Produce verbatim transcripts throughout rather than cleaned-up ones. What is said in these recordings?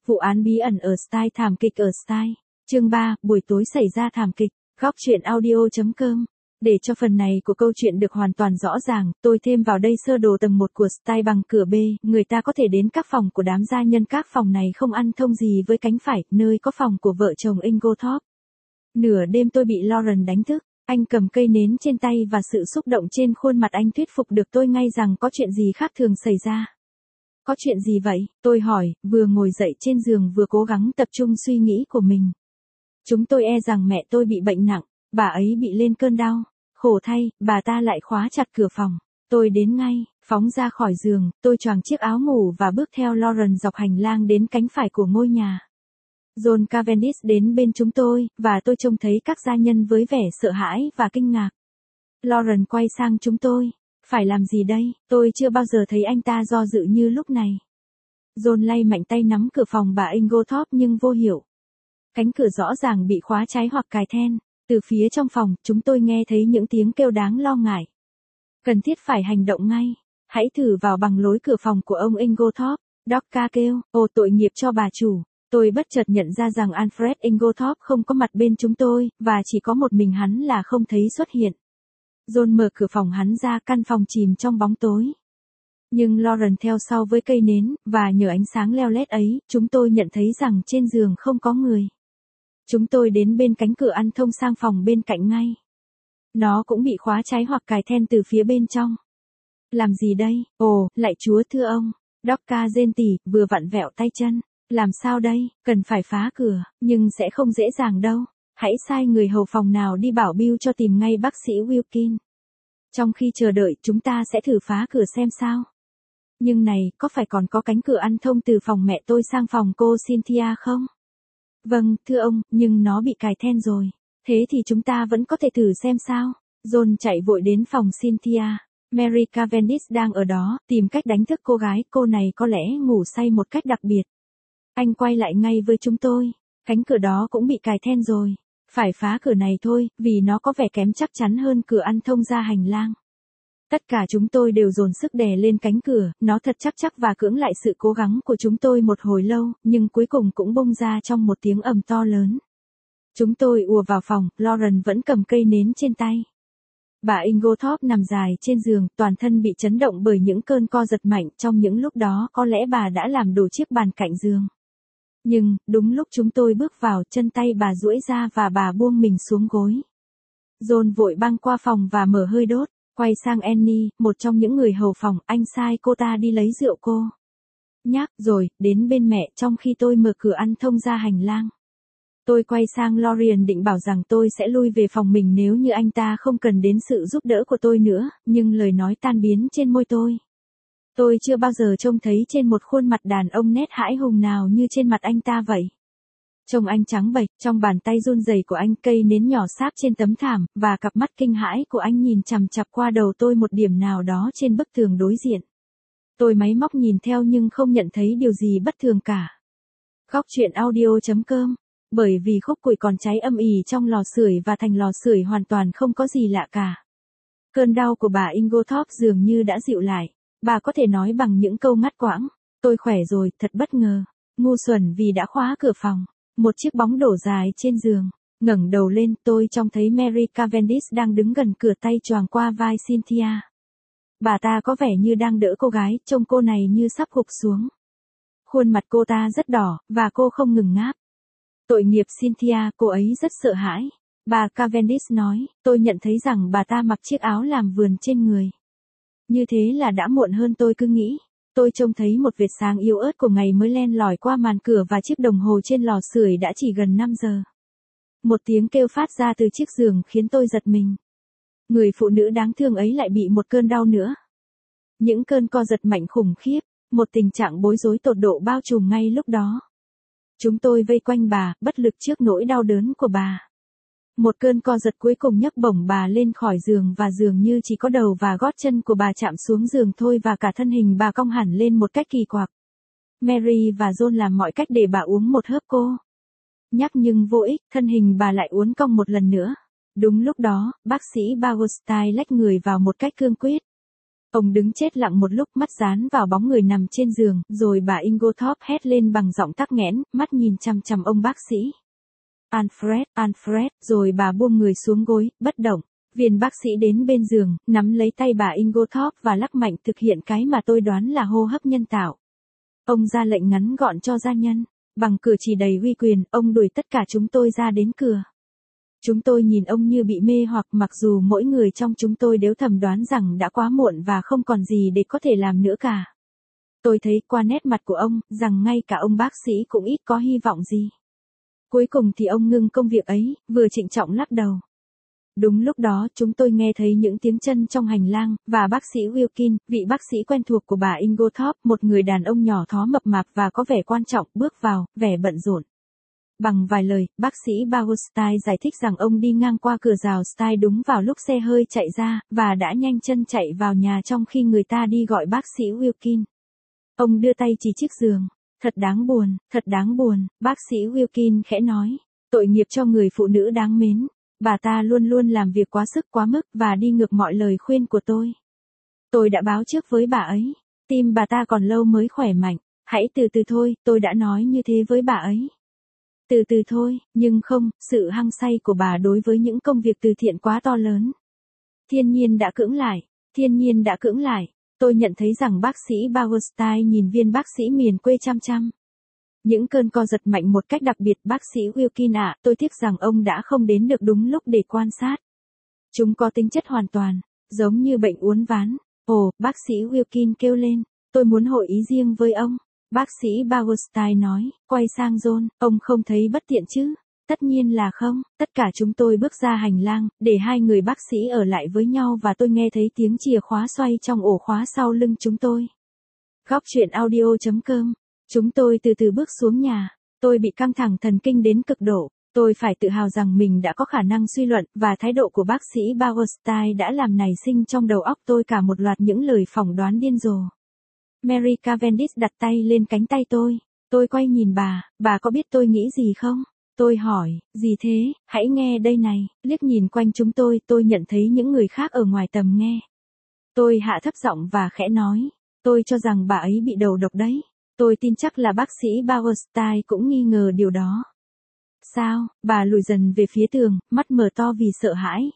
Vụ án bí ẩn ở Style, thảm kịch ở Style. Chương ba, buổi tối xảy ra thảm kịch. Góc truyện audio.com. Để cho phần này của câu chuyện được hoàn toàn rõ ràng, tôi thêm vào đây sơ đồ tầng một của Style bằng cửa B. Người ta có thể đến các phòng của đám gia nhân, các phòng này không ăn thông gì với cánh phải, nơi có phòng của vợ chồng Inglethorpe. Nửa đêm tôi bị Lauren đánh thức. Anh cầm cây nến trên tay và sự xúc động trên khuôn mặt anh thuyết phục được tôi ngay rằng có chuyện gì khác thường xảy ra. Có chuyện gì vậy? Tôi hỏi, vừa ngồi dậy trên giường vừa cố gắng tập trung suy nghĩ của mình. Chúng tôi e rằng mẹ tôi bị bệnh nặng, bà ấy bị lên cơn đau. Khổ thay, bà ta lại khóa chặt cửa phòng. Tôi đến ngay, phóng ra khỏi giường, tôi choàng chiếc áo ngủ và bước theo Lauren dọc hành lang đến cánh phải của ngôi nhà. John Cavendish đến bên chúng tôi, và tôi trông thấy các gia nhân với vẻ sợ hãi và kinh ngạc. Lauren quay sang chúng tôi. Phải làm gì đây? Tôi chưa bao giờ thấy anh ta do dự như lúc này. John lay mạnh tay nắm cửa phòng bà Inglethorpe nhưng vô hiệu. Cánh cửa rõ ràng bị khóa trái hoặc cài then. Từ phía trong phòng, chúng tôi nghe thấy những tiếng kêu đáng lo ngại. Cần thiết phải hành động ngay. Hãy thử vào bằng lối cửa phòng của ông Inglethorpe. Docca kêu, ồ tội nghiệp cho bà chủ. Tôi bất chợt nhận ra rằng Alfred Inglethorpe không có mặt bên chúng tôi, và chỉ có một mình hắn là không thấy xuất hiện. John mở cửa phòng hắn ra, căn phòng chìm trong bóng tối. Nhưng Lauren theo sau với cây nến, và nhờ ánh sáng leo lét ấy, chúng tôi nhận thấy rằng trên giường không có người. Chúng tôi đến bên cánh cửa ăn thông sang phòng bên cạnh ngay. Nó cũng bị khóa trái hoặc cài then từ phía bên trong. Làm gì đây? Ồ, lạy Chúa thưa ông. Docca rên tỉ, vừa vặn vẹo tay chân. Làm sao đây? Cần phải phá cửa, nhưng sẽ không dễ dàng đâu. Hãy sai người hầu phòng nào đi bảo Bill cho tìm ngay bác sĩ Wilkin. Trong khi chờ đợi, chúng ta sẽ thử phá cửa xem sao. Nhưng này, có phải còn có cánh cửa ăn thông từ phòng mẹ tôi sang phòng cô Cynthia không? Vâng, thưa ông, nhưng nó bị cài then rồi. Thế thì chúng ta vẫn có thể thử xem sao. John chạy vội đến phòng Cynthia. Mary Cavendish đang ở đó, tìm cách đánh thức cô gái, cô này có lẽ ngủ say một cách đặc biệt. Anh quay lại ngay với chúng tôi. Cánh cửa đó cũng bị cài then rồi. Phải phá cửa này thôi, vì nó có vẻ kém chắc chắn hơn cửa ăn thông ra hành lang. Tất cả chúng tôi đều dồn sức đè lên cánh cửa, nó thật chắc chắc và cưỡng lại sự cố gắng của chúng tôi một hồi lâu, nhưng cuối cùng cũng bung ra trong một tiếng ầm to lớn. Chúng tôi ùa vào phòng, Lauren vẫn cầm cây nến trên tay. Bà Inglethorpe nằm dài trên giường, toàn thân bị chấn động bởi những cơn co giật mạnh, trong những lúc đó có lẽ bà đã làm đổ chiếc bàn cạnh giường. Nhưng, đúng lúc chúng tôi bước vào, chân tay bà duỗi ra và bà buông mình xuống gối. John vội băng qua phòng và mở hơi đốt, quay sang Annie, một trong những người hầu phòng, anh sai cô ta đi lấy rượu cô. Nhắc rồi, đến bên mẹ trong khi tôi mở cửa ăn thông ra hành lang. Tôi quay sang Lorien định bảo rằng tôi sẽ lui về phòng mình nếu như anh ta không cần đến sự giúp đỡ của tôi nữa, nhưng lời nói tan biến trên môi tôi. Tôi chưa bao giờ trông thấy trên một khuôn mặt đàn ông nét hãi hùng nào như trên mặt anh ta vậy. Trông anh trắng bệch, trong bàn tay run rẩy của anh, cây nến nhỏ sáp trên tấm thảm, và cặp mắt kinh hãi của anh nhìn chằm chằm qua đầu tôi một điểm nào đó trên bức tường đối diện. Tôi máy móc nhìn theo nhưng không nhận thấy điều gì bất thường cả. Góc truyện audio.com. Bởi vì khúc củi còn cháy âm ỉ trong lò sưởi và thành lò sưởi hoàn toàn không có gì lạ cả. Cơn đau của bà Inglethorpe dường như đã dịu lại. Bà có thể nói bằng những câu ngắt quãng. Tôi khỏe rồi, thật bất ngờ. Ngu xuẩn vì đã khóa cửa phòng. Một chiếc bóng đổ dài trên giường. Ngẩng đầu lên, tôi trông thấy Mary Cavendish đang đứng gần cửa, tay choàng qua vai Cynthia. Bà ta có vẻ như đang đỡ cô gái, trông cô này như sắp gục xuống. Khuôn mặt cô ta rất đỏ, và cô không ngừng ngáp. Tội nghiệp Cynthia, cô ấy rất sợ hãi. Bà Cavendish nói, tôi nhận thấy rằng bà ta mặc chiếc áo làm vườn trên người. Như thế là đã muộn hơn tôi cứ nghĩ. Tôi trông thấy một vệt sáng yếu ớt của ngày mới len lỏi qua màn cửa và chiếc đồng hồ trên lò sưởi đã chỉ gần năm giờ. Một tiếng kêu phát ra từ chiếc giường khiến tôi giật mình. Người phụ nữ đáng thương ấy lại bị một cơn đau nữa. Những cơn co giật mạnh khủng khiếp, một tình trạng bối rối tột độ bao trùm ngay lúc đó. Chúng tôi vây quanh bà, bất lực trước nỗi đau đớn của bà. Một cơn co giật cuối cùng nhấc bổng bà lên khỏi giường và dường như chỉ có đầu và gót chân của bà chạm xuống giường thôi và cả thân hình bà cong hẳn lên một cách kỳ quặc. Mary và John làm mọi cách để bà uống một hớp cô. Nhắc nhưng vô ích, thân hình bà lại uốn cong một lần nữa. Đúng lúc đó, bác sĩ Bagostyle lách người vào một cách cương quyết. Ông đứng chết lặng một lúc, mắt dán vào bóng người nằm trên giường, rồi bà Ingothorpe hét lên bằng giọng tắc nghẽn, mắt nhìn chằm chằm ông bác sĩ. Alfred, Alfred, rồi bà buông người xuống gối, bất động. Viên bác sĩ đến bên giường, nắm lấy tay bà Ingothorpe và lắc mạnh thực hiện cái mà tôi đoán là hô hấp nhân tạo. Ông ra lệnh ngắn gọn cho gia nhân. Bằng cử chỉ đầy uy quyền, ông đuổi tất cả chúng tôi ra đến cửa. Chúng tôi nhìn ông như bị mê hoặc, mặc dù mỗi người trong chúng tôi đều thầm đoán rằng đã quá muộn và không còn gì để có thể làm nữa cả. Tôi thấy qua nét mặt của ông, rằng ngay cả ông bác sĩ cũng ít có hy vọng gì. Cuối cùng thì ông ngưng công việc ấy, vừa trịnh trọng lắc đầu. Đúng lúc đó, chúng tôi nghe thấy những tiếng chân trong hành lang, và bác sĩ Wilkin, vị bác sĩ quen thuộc của bà Ingothorpe, một người đàn ông nhỏ thó mập mạp và có vẻ quan trọng, bước vào, vẻ bận rộn. Bằng vài lời, bác sĩ Bauerstein giải thích rằng ông đi ngang qua cửa rào Stein đúng vào lúc xe hơi chạy ra, và đã nhanh chân chạy vào nhà trong khi người ta đi gọi bác sĩ Wilkin. Ông đưa tay chỉ chiếc giường. Thật đáng buồn, thật đáng buồn, bác sĩ Wilkin khẽ nói. Tội nghiệp cho người phụ nữ đáng mến. Bà ta luôn luôn làm việc quá sức quá mức và đi ngược mọi lời khuyên của tôi. Tôi đã báo trước với bà ấy. Tim bà ta còn lâu mới khỏe mạnh. Hãy từ từ thôi, tôi đã nói như thế với bà ấy. Từ từ thôi, nhưng không, sự hăng say của bà đối với những công việc từ thiện quá to lớn. Thiên nhiên đã cưỡng lại, thiên nhiên đã cưỡng lại. Tôi nhận thấy rằng bác sĩ Bauerstein nhìn viên bác sĩ miền quê chăm chăm. Những cơn co giật mạnh một cách đặc biệt. Bác sĩ Wilkin ạ, tôi tiếc rằng ông đã không đến được đúng lúc để quan sát. Chúng có tính chất hoàn toàn, giống như bệnh uốn ván. Ồ, bác sĩ Wilkin kêu lên, tôi muốn hội ý riêng với ông. Bác sĩ Bauerstein nói, quay sang John, ông không thấy bất tiện chứ? Tất nhiên là không, tất cả chúng tôi bước ra hành lang, để hai người bác sĩ ở lại với nhau và tôi nghe thấy tiếng chìa khóa xoay trong ổ khóa sau lưng chúng tôi. Góc truyện audio chấm com. Chúng tôi từ từ bước xuống nhà. Tôi bị căng thẳng thần kinh đến cực độ. Tôi phải tự hào rằng mình đã có khả năng suy luận, và thái độ của bác sĩ Bauerstein đã làm nảy sinh trong đầu óc tôi cả một loạt những lời phỏng đoán điên rồ. Mary Cavendish đặt tay lên cánh tay tôi. Tôi quay nhìn bà, bà có biết tôi nghĩ gì không? Tôi hỏi, gì thế, hãy nghe đây này. Liếc nhìn quanh chúng tôi, tôi nhận thấy những người khác ở ngoài tầm nghe. Tôi hạ thấp giọng và khẽ nói, tôi cho rằng bà ấy bị đầu độc đấy. Tôi tin chắc là bác sĩ Bauerstein cũng nghi ngờ điều đó. Sao? Bà lùi dần về phía tường, mắt mở to vì sợ hãi.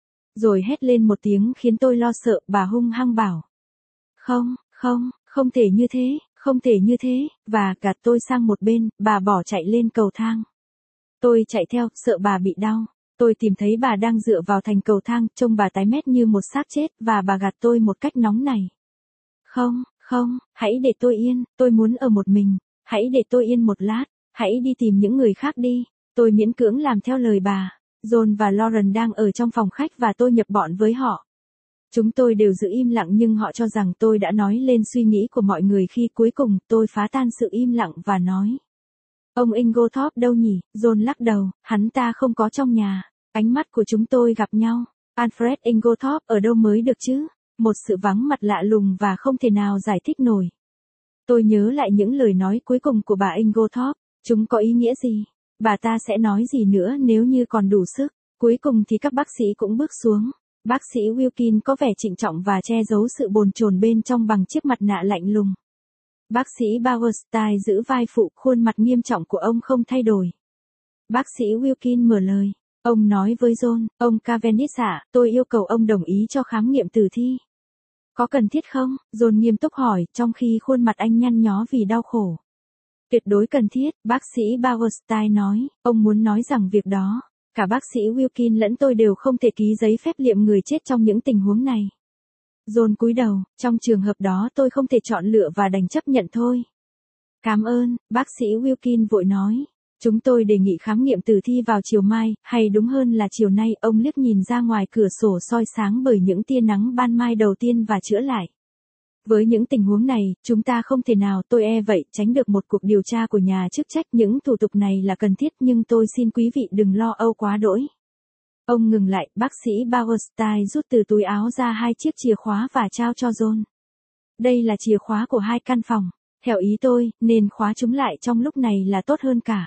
Rồi hét lên một tiếng khiến tôi lo sợ, bà hung hăng bảo. Không, không, không thể như thế, không thể như thế, và gạt tôi sang một bên, bà bỏ chạy lên cầu thang. Tôi chạy theo, sợ bà bị đau. Tôi tìm thấy bà đang dựa vào thành cầu thang, trông bà tái mét như một xác chết, và bà gạt tôi một cách nóng này. Không, không, hãy để tôi yên, tôi muốn ở một mình, hãy để tôi yên một lát, hãy đi tìm những người khác đi. Tôi miễn cưỡng làm theo lời bà. John và Lauren đang ở trong phòng khách và tôi nhập bọn với họ. Chúng tôi đều giữ im lặng nhưng họ cho rằng tôi đã nói lên suy nghĩ của mọi người khi cuối cùng tôi phá tan sự im lặng và nói. Ông Ingothorpe đâu nhỉ? John lắc đầu, hắn ta không có trong nhà. Ánh mắt của chúng tôi gặp nhau. Alfred Ingothorpe ở đâu mới được chứ? Một sự vắng mặt lạ lùng và không thể nào giải thích nổi. Tôi nhớ lại những lời nói cuối cùng của bà Ingothorpe. Chúng có ý nghĩa gì? Bà ta sẽ nói gì nữa nếu như còn đủ sức? Cuối cùng thì các bác sĩ cũng bước xuống. Bác sĩ Wilkin có vẻ trịnh trọng và che giấu sự bồn chồn bên trong bằng chiếc mặt nạ lạnh lùng. Bác sĩ Bauerstein giữ vai phụ, khuôn mặt nghiêm trọng của ông không thay đổi. Bác sĩ Wilkin mở lời. Ông nói với John, ông Cavendish ạ, tôi yêu cầu ông đồng ý cho khám nghiệm tử thi. Có cần thiết không? John nghiêm túc hỏi, trong khi khuôn mặt anh nhăn nhó vì đau khổ. Tuyệt đối cần thiết, bác sĩ Bauerstein nói, ông muốn nói rằng việc đó, cả bác sĩ Wilkin lẫn tôi đều không thể ký giấy phép liệm người chết trong những tình huống này. John cúi đầu, trong trường hợp đó tôi không thể chọn lựa và đành chấp nhận thôi. Cảm ơn, bác sĩ Wilkin vội nói. Chúng tôi đề nghị khám nghiệm tử thi vào chiều mai, hay đúng hơn là chiều nay. Ông liếc nhìn ra ngoài cửa sổ soi sáng bởi những tia nắng ban mai đầu tiên và chữa lại. Với những tình huống này, chúng ta không thể nào tôi e vậy tránh được một cuộc điều tra của nhà chức trách. Những thủ tục này là cần thiết nhưng tôi xin quý vị đừng lo âu quá đỗi. Ông ngừng lại, bác sĩ Bauerstein rút từ túi áo ra hai chiếc chìa khóa và trao cho John. Đây là chìa khóa của hai căn phòng. Theo ý tôi, nên khóa chúng lại trong lúc này là tốt hơn cả.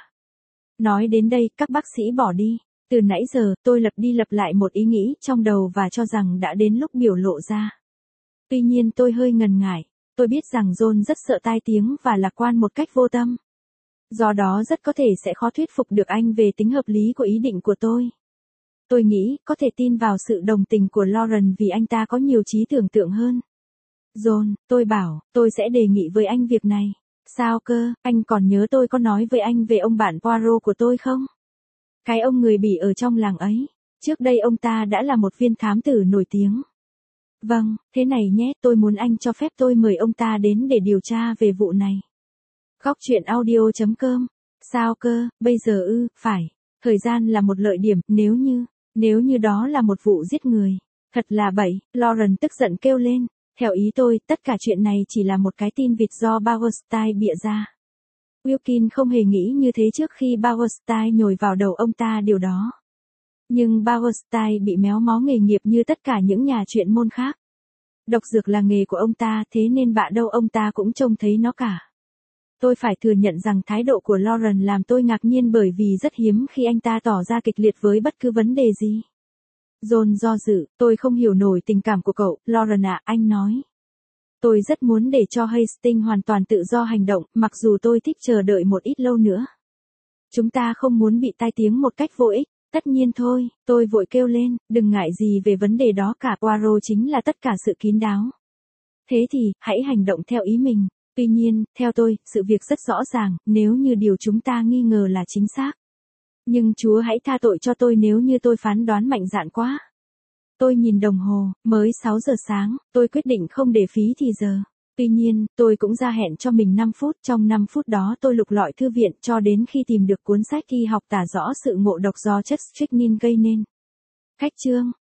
Nói đến đây, các bác sĩ bỏ đi. Từ nãy giờ, tôi lặp đi lặp lại một ý nghĩ trong đầu và cho rằng đã đến lúc biểu lộ ra. Tuy nhiên tôi hơi ngần ngại. Tôi biết rằng John rất sợ tai tiếng và lạc quan một cách vô tâm. Do đó rất có thể sẽ khó thuyết phục được anh về tính hợp lý của ý định của tôi. Tôi nghĩ có thể tin vào sự đồng tình của Lauren vì anh ta có nhiều trí tưởng tượng hơn. John, tôi bảo, tôi sẽ đề nghị với anh việc này. Sao cơ, anh còn nhớ tôi có nói với anh về ông bạn Poirot của tôi không? Cái ông người Bỉ ở trong làng ấy. Trước đây ông ta đã là một viên thám tử nổi tiếng. Vâng, thế này nhé, tôi muốn anh cho phép tôi mời ông ta đến để điều tra về vụ này. Góc truyện audio chấm com. Sao cơ, bây giờ ư, phải. Thời gian là một lợi điểm, nếu như, nếu như đó là một vụ giết người. Thật là bậy, Lauren tức giận kêu lên. Theo ý tôi, tất cả chuyện này chỉ là một cái tin vịt do Bauerstein bịa ra. Wilkin không hề nghĩ như thế trước khi Bauerstein nhồi vào đầu ông ta điều đó. Nhưng Bauerstein bị méo mó nghề nghiệp như tất cả những nhà chuyên môn khác. Độc dược là nghề của ông ta, thế nên bạ đâu ông ta cũng trông thấy nó cả. Tôi phải thừa nhận rằng thái độ của Lauren làm tôi ngạc nhiên bởi vì rất hiếm khi anh ta tỏ ra kịch liệt với bất cứ vấn đề gì. John do dự, tôi không hiểu nổi tình cảm của cậu, Lauren ạ, anh nói. Tôi rất muốn để cho Hastings hoàn toàn tự do hành động, mặc dù tôi thích chờ đợi một ít lâu nữa. Chúng ta không muốn bị tai tiếng một cách vô ích. Tất nhiên thôi, tôi vội kêu lên, đừng ngại gì về vấn đề đó cả, Poirot chính là tất cả sự kín đáo. Thế thì, hãy hành động theo ý mình. Tuy nhiên, theo tôi, sự việc rất rõ ràng, nếu như điều chúng ta nghi ngờ là chính xác. Nhưng Chúa hãy tha tội cho tôi nếu như tôi phán đoán mạnh dạn quá. Tôi nhìn đồng hồ, mới sáu giờ sáng, tôi quyết định không để phí thì giờ. Tuy nhiên, tôi cũng ra hẹn cho mình năm phút, trong năm phút đó tôi lục lọi thư viện cho đến khi tìm được cuốn sách y học tả rõ sự ngộ độc do chất strychnine gây nên. Khách chương,